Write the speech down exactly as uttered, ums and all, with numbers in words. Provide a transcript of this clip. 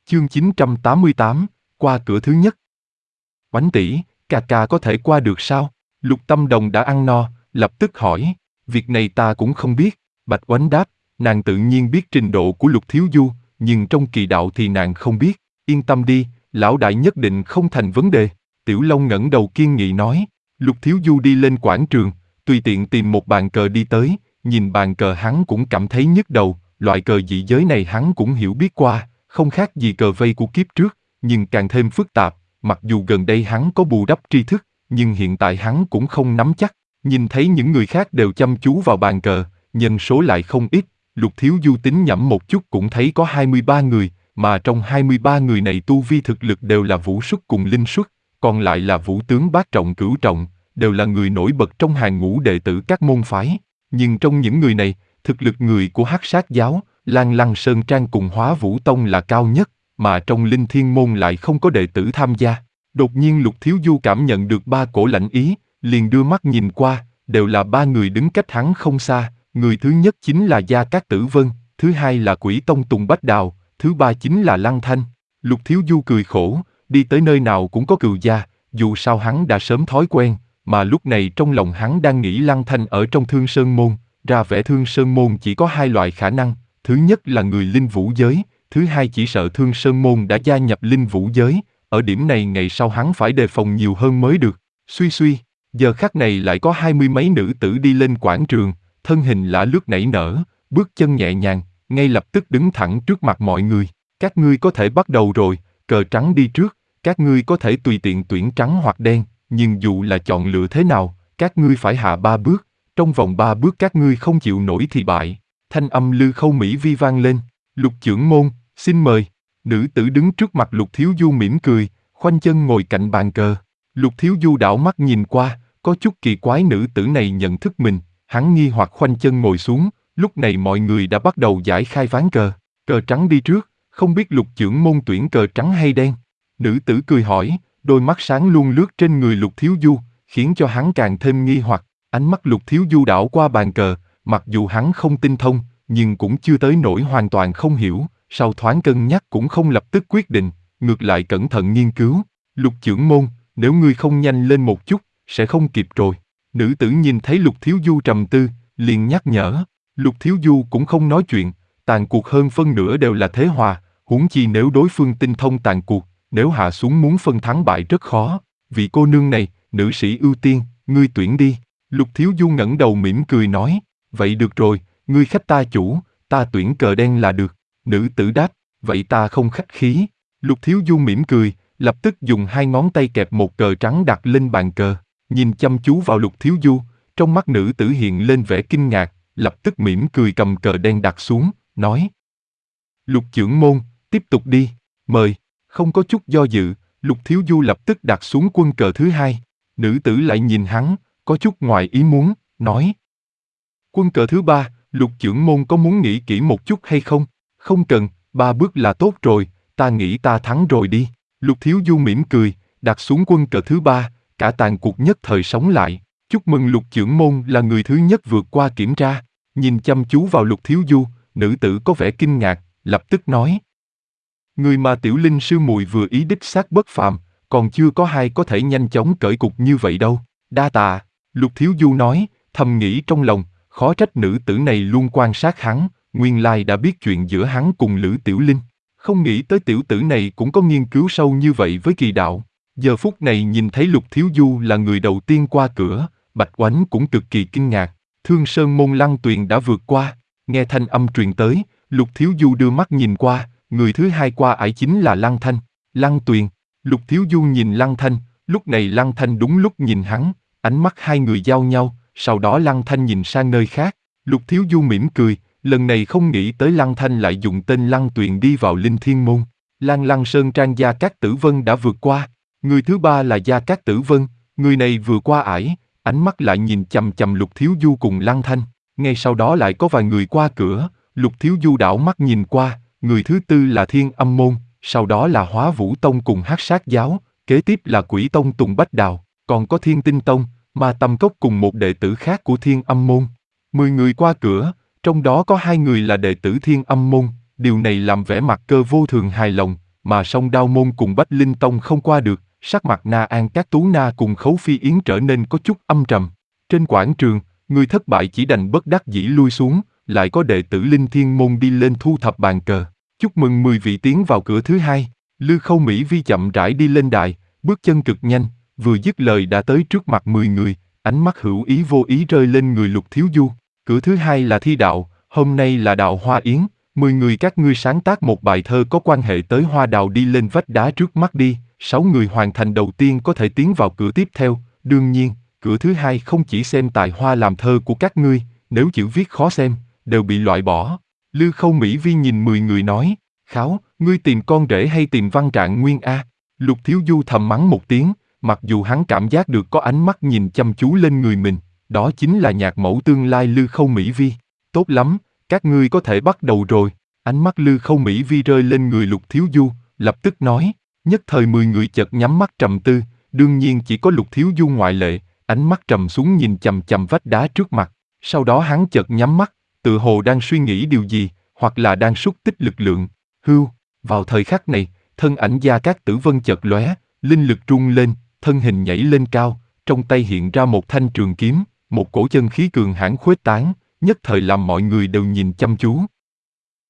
Chương chín trăm tám mươi tám, qua cửa thứ nhất. Oánh tỷ, ca ca có thể qua được sao? Lục Tâm Đồng đã ăn no, lập tức hỏi. Việc này ta cũng không biết. Bạch Oánh đáp, nàng tự nhiên biết trình độ của Lục Thiếu Du, nhưng trong kỳ đạo thì nàng không biết. Yên tâm đi, lão đại nhất định không thành vấn đề. Tiểu Long ngẩng đầu kiên nghị nói. Lục Thiếu Du đi lên quảng trường, tùy tiện tìm một bàn cờ đi tới, nhìn bàn cờ hắn cũng cảm thấy nhức đầu. Loại cờ dị giới này hắn cũng hiểu biết qua, không khác gì cờ vây của kiếp trước, nhưng càng thêm phức tạp. Mặc dù gần đây hắn có bù đắp tri thức, nhưng hiện tại hắn cũng không nắm chắc. Nhìn thấy những người khác đều chăm chú vào bàn cờ, nhân số lại không ít. Lục Thiếu Du tính nhẩm một chút cũng thấy có hai mươi ba người, mà trong hai mươi ba người này tu vi thực lực đều là vũ xuất cùng linh xuất, còn lại là vũ tướng bát trọng cửu trọng, đều là người nổi bật trong hàng ngũ đệ tử các môn phái. Nhưng trong những người này, thực lực người của Hắc Sát giáo, Lan Lăng Sơn Trang cùng Hóa Vũ Tông là cao nhất, mà trong Linh Thiên môn lại không có đệ tử tham gia. Đột nhiên Lục Thiếu Du cảm nhận được ba cổ lãnh ý, liền đưa mắt nhìn qua, đều là ba người đứng cách hắn không xa. Người thứ nhất chính là Gia Cát Tử Vân, thứ hai là Quỷ Tông Tùng Bách Đào, thứ ba chính là Lăng Thanh. Lục Thiếu Du cười khổ, đi tới nơi nào cũng có cừu gia, dù sao hắn đã sớm thói quen, mà lúc này trong lòng hắn đang nghĩ Lăng Thanh ở trong Thương Sơn môn, ra vẻ Thương Sơn môn chỉ có hai loại khả năng, thứ nhất là người linh vũ giới, thứ hai chỉ sợ Thương Sơn môn đã gia nhập linh vũ giới, ở điểm này ngày sau hắn phải đề phòng nhiều hơn mới được. Suy suy, giờ khắc này lại có hai mươi mấy nữ tử đi lên quảng trường, thân hình lả lướt nảy nở, bước chân nhẹ nhàng, ngay lập tức đứng thẳng trước mặt mọi người. Các ngươi có thể bắt đầu rồi, cờ trắng đi trước, các ngươi có thể tùy tiện tuyển trắng hoặc đen, nhưng dù là chọn lựa thế nào, các ngươi phải hạ ba bước, trong vòng ba bước các ngươi không chịu nổi thì bại. Thanh âm Lư Khâu Mỹ Vi vang lên. Lục trưởng môn, xin mời. Nữ tử đứng trước mặt Lục Thiếu Du mỉm cười, khoanh chân ngồi cạnh bàn cờ. Lục Thiếu Du đảo mắt nhìn qua, có chút kỳ quái nữ tử này nhận thức mình, hắn nghi hoặc khoanh chân ngồi xuống. Lúc này mọi người đã bắt đầu giải khai ván cờ. Cờ trắng đi trước, không biết Lục trưởng môn tuyển cờ trắng hay đen? Nữ tử cười hỏi, đôi mắt sáng luôn lướt trên người Lục Thiếu Du, khiến cho hắn càng thêm nghi hoặc. Ánh mắt Lục Thiếu Du đảo qua bàn cờ, mặc dù hắn không tinh thông, nhưng cũng chưa tới nỗi hoàn toàn không hiểu, sau thoáng cân nhắc cũng không lập tức quyết định, ngược lại cẩn thận nghiên cứu. Lục trưởng môn, nếu ngươi không nhanh lên một chút, sẽ không kịp rồi. Nữ tử nhìn thấy Lục Thiếu Du trầm tư, liền nhắc nhở. Lục Thiếu Du cũng không nói chuyện, tàn cuộc hơn phân nửa đều là thế hòa, huống chi nếu đối phương tinh thông tàn cuộc, nếu hạ xuống muốn phân thắng bại rất khó. Vị cô nương này, nữ sĩ ưu tiên, ngươi tuyển đi. Lục Thiếu Du ngẩng đầu mỉm cười nói, vậy được rồi, ngươi khách ta chủ, ta tuyển cờ đen là được. Nữ tử đáp, vậy ta không khách khí. Lục Thiếu Du mỉm cười, lập tức dùng hai ngón tay kẹp một cờ trắng đặt lên bàn cờ, nhìn chăm chú vào Lục Thiếu Du, trong mắt nữ tử hiện lên vẻ kinh ngạc, lập tức mỉm cười cầm cờ đen đặt xuống, nói. Lục trưởng môn, tiếp tục đi, mời. Không có chút do dự, Lục Thiếu Du lập tức đặt xuống quân cờ thứ hai. Nữ tử lại nhìn hắn, có chút ngoài ý muốn, nói. Quân cờ thứ ba, Lục trưởng môn có muốn nghĩ kỹ một chút hay không? Không cần, ba bước là tốt rồi, ta nghĩ ta thắng rồi đi. Lục Thiếu Du mỉm cười, đặt xuống quân cờ thứ ba, cả tàn cuộc nhất thời sống lại. Chúc mừng Lục trưởng môn là người thứ nhất vượt qua kiểm tra. Nhìn chăm chú vào Lục Thiếu Du, nữ tử có vẻ kinh ngạc, lập tức nói. Người mà Tiểu Linh sư muội vừa ý đích xác bất phàm, còn chưa có ai có thể nhanh chóng cởi cục như vậy đâu. Đa tạ, Lục Thiếu Du nói, thầm nghĩ trong lòng, khó trách nữ tử này luôn quan sát hắn, nguyên lai đã biết chuyện giữa hắn cùng Lữ Tiểu Linh. Không nghĩ tới tiểu tử này cũng có nghiên cứu sâu như vậy với kỳ đạo. Giờ phút này nhìn thấy Lục Thiếu Du là người đầu tiên qua cửa, Bạch Oánh cũng cực kỳ kinh ngạc. Thương Sơn môn Lăng Tuyền đã vượt qua, nghe thanh âm truyền tới, Lục Thiếu Du đưa mắt nhìn qua, người thứ hai qua ải chính là Lăng Thanh. Lăng Tuyền, Lục Thiếu Du nhìn Lăng Thanh, lúc này Lăng Thanh đúng lúc nhìn hắn, ánh mắt hai người giao nhau, sau đó Lăng Thanh nhìn sang nơi khác. Lục Thiếu Du mỉm cười, lần này không nghĩ tới Lăng Thanh lại dùng tên Lăng Tuyền đi vào Linh Thiên môn. Lan Lăng Sơn Trang Gia Cát Tử Vân đã vượt qua, người thứ ba là Gia Cát Tử Vân, người này vừa qua ải, ánh mắt lại nhìn chằm chằm Lục Thiếu Du cùng Lăng Thanh, ngay sau đó lại có vài người qua cửa, Lục Thiếu Du đảo mắt nhìn qua, người thứ tư là Thiên Âm môn, sau đó là Hóa Vũ Tông cùng Hắc Sát giáo, kế tiếp là Quỷ Tông Tùng Bách Đào, còn có Thiên Tinh Tông, Ma Tâm Cốc cùng một đệ tử khác của Thiên Âm môn. Mười người qua cửa, trong đó có hai người là đệ tử Thiên Âm môn, điều này làm vẻ mặt Cơ vô thường hài lòng, mà song Đao Môn cùng Bách Linh Tông không qua được, sắc mặt Na An Các Tú Na cùng Khấu Phi Yến trở nên có chút âm trầm. Trên quảng trường, người thất bại chỉ đành bất đắc dĩ lui xuống, lại có đệ tử Linh Thiên Môn đi lên thu thập bàn cờ. Chúc mừng mười vị tiến vào cửa thứ hai. Lư Khâu Mỹ Vi chậm rãi đi lên đài, bước chân cực nhanh, vừa dứt lời đã tới trước mặt mười người, ánh mắt hữu ý vô ý rơi lên người Lục Thiếu Du. Cửa thứ hai là thi đạo, hôm nay là đạo Hoa Yến, mười người các ngươi sáng tác một bài thơ có quan hệ tới hoa đào đi lên vách đá trước mắt đi, sáu người hoàn thành đầu tiên có thể tiến vào cửa tiếp theo, đương nhiên, cửa thứ hai không chỉ xem tài hoa làm thơ của các ngươi, nếu chữ viết khó xem, đều bị loại bỏ. Lư Khâu Mỹ Vi nhìn mười người nói, Kháo, ngươi tìm con rể hay tìm Văn Trạng Nguyên a? Lục Thiếu Du thầm mắng một tiếng, mặc dù hắn cảm giác được có ánh mắt nhìn chăm chú lên người mình, đó chính là nhạc mẫu tương lai Lư Khâu Mỹ Vi. Tốt lắm, các ngươi có thể bắt đầu rồi. Ánh mắt Lư Khâu Mỹ Vi rơi lên người Lục Thiếu Du, lập tức nói, nhất thời mười người chợt nhắm mắt trầm tư, đương nhiên chỉ có Lục Thiếu Du ngoại lệ, ánh mắt trầm xuống nhìn chằm chằm vách đá trước mặt, sau đó hắn chợt nhắm mắt, tự hồ đang suy nghĩ điều gì, hoặc là đang sút tích lực lượng. Hưu, vào thời khắc này, thân ảnh Gia Cát Tử Vân chợt lóe, linh lực rung lên, thân hình nhảy lên cao, trong tay hiện ra một thanh trường kiếm, một cổ chân khí cường hãn khuếch tán, nhất thời làm mọi người đều nhìn chăm chú.